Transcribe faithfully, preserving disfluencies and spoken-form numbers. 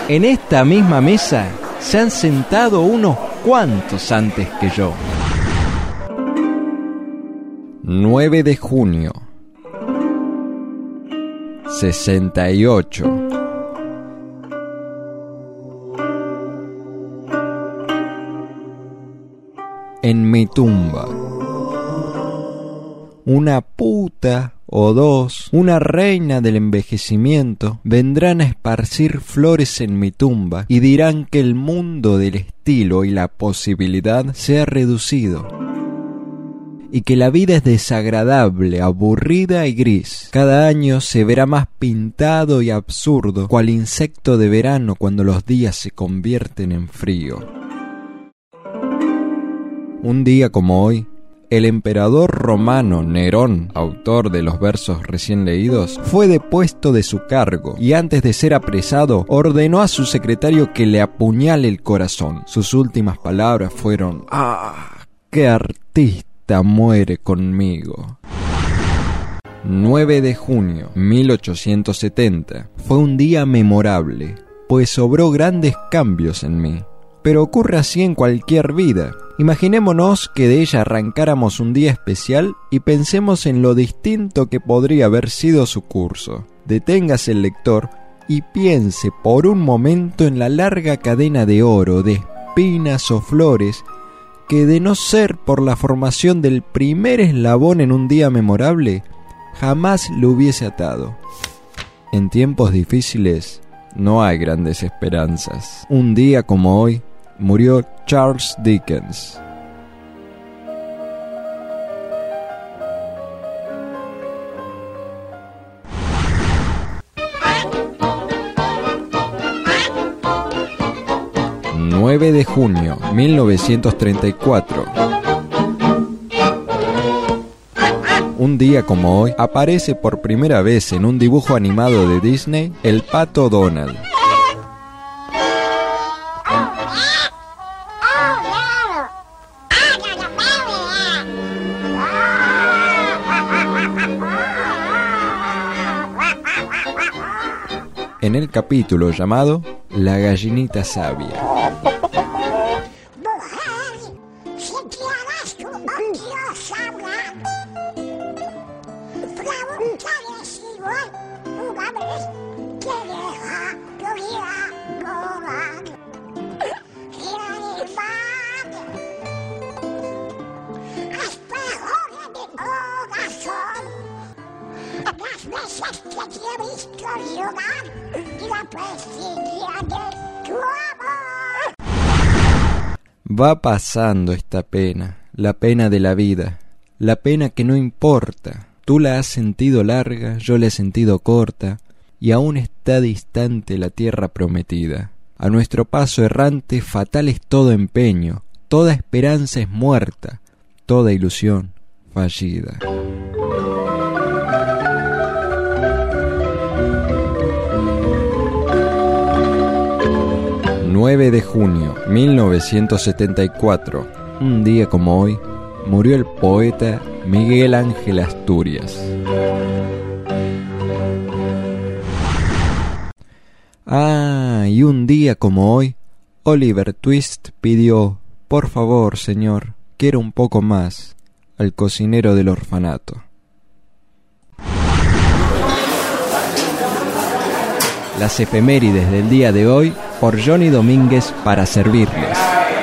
En esta misma mesa se han sentado unos cuantos antes que yo. nueve de junio, sesenta y ocho. En mi tumba. Una puta o dos, una reina del envejecimiento, vendrán a esparcir flores en mi tumba y dirán que el mundo del estilo y la posibilidad se ha reducido, y que la vida es desagradable, aburrida y gris. Cada año se verá más pintado y absurdo, cual insecto de verano cuando los días se convierten en frío. Un día como hoy, el emperador romano Nerón, autor de los versos recién leídos, fue depuesto de su cargo y antes de ser apresado ordenó a su secretario que le apuñale el corazón. Sus últimas palabras fueron: ¡ah, qué artista muere conmigo! nueve de junio mil ochocientos setenta. Fue un día memorable, pues obró grandes cambios en mí. Pero ocurre así en cualquier vida. Imaginémonos que de ella arrancáramos un día especial y pensemos en lo distinto que podría haber sido su curso. Deténgase el lector y piense por un momento en la larga cadena de oro, de espinas o flores, que de no ser por la formación del primer eslabón en un día memorable, jamás lo hubiese atado. En tiempos difíciles no hay grandes esperanzas. Un día como hoy murió Charles Dickens. nueve de junio mil novecientos treinta y cuatro. Un día como hoy aparece por primera vez en un dibujo animado de Disney el pato Donald. En el capítulo llamado La gallinita sabia. Mujer, si quieres tu odio sabrá, preguntaré si voy una vez que deja lluvia volar. Y animar, espejo de mi corazón, las veces que te he visto llorar y la presidia de tu amor. Va pasando esta pena, la pena de la vida, la pena que no importa. Tú la has sentido larga, yo la he sentido corta, y aún está distante la tierra prometida. A nuestro paso errante fatal es todo empeño, toda esperanza es muerta, toda ilusión fallida. nueve de junio mil novecientos setenta y cuatro. Un día como hoy, murió el poeta Miguel Ángel Asturias. Ah, y un día como hoy, Oliver Twist pidió: por favor, señor, quiero un poco más, al cocinero del orfanato. Las efemérides del día de hoy por Johnny Domínguez para servirles.